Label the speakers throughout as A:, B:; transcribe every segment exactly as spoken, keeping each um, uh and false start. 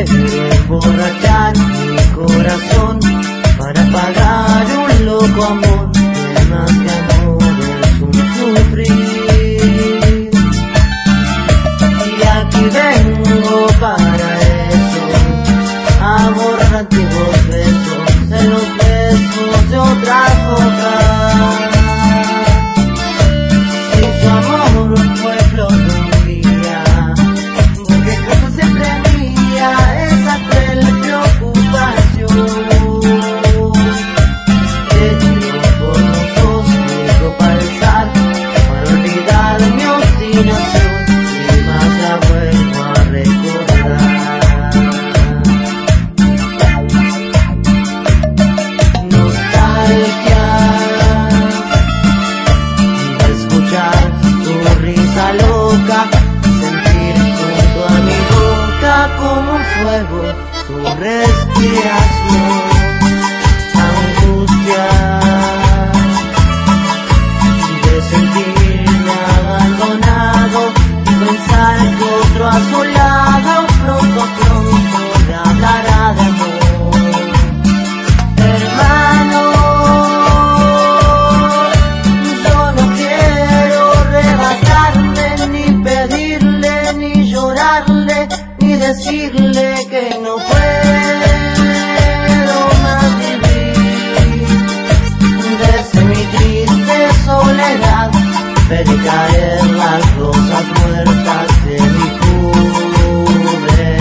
A: Quiero emborrachar mi corazón para pagar un loco amor que más que amor es un sufrir. Y aquí vengo para eso, a borrar antiguos besos en los besos de otras bocas. Si su amor fue flor de un día, porque acaso se premia esa cruel preocupación. Te tiro por los ojos, quiero pasar para olvidar mi obstinación y más la vuelvo a recordar. Nostalgia de escuchar tu risa loca, sentir junto a mi boca como un fuego tu respiración. Angustia de sentirme abandonado y pensar que otro a su lado pronto, pronto me hablará de amor. Hermano, yo no quiero arrebatarle, ni pedirle, ni llorarle, ni decirle que no puedo más vivir. Desde mi triste soledad veré caer las rosas muertas de mi juventud.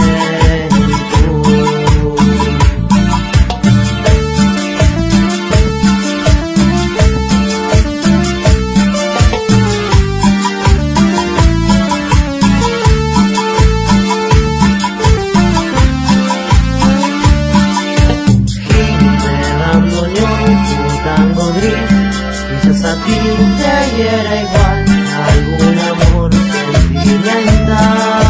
A: Un tango gris, quizás a ti te hiera igual algún amor sentimental.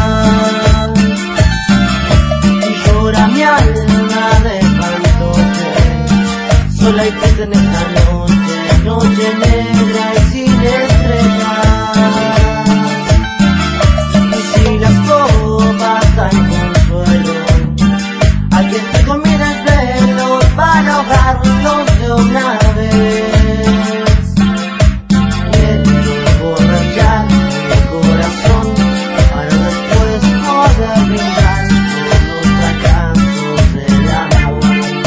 A: Y llora mi alma de fantoche, sola y triste en esta noche, noche negra y sin estrellas. Y si las copas dan consuelo, alguien se comida el pelo para ahogarlos de una vez. Quiero emborrachar mi corazón para después poder brindar por los fracasos del amor.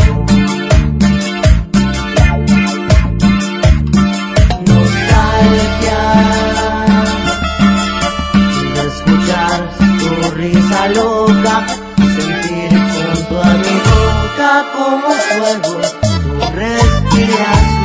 A: Nostalgia de escuchar tu risa loca, sentir junto a mi boca como fuego tu respiración.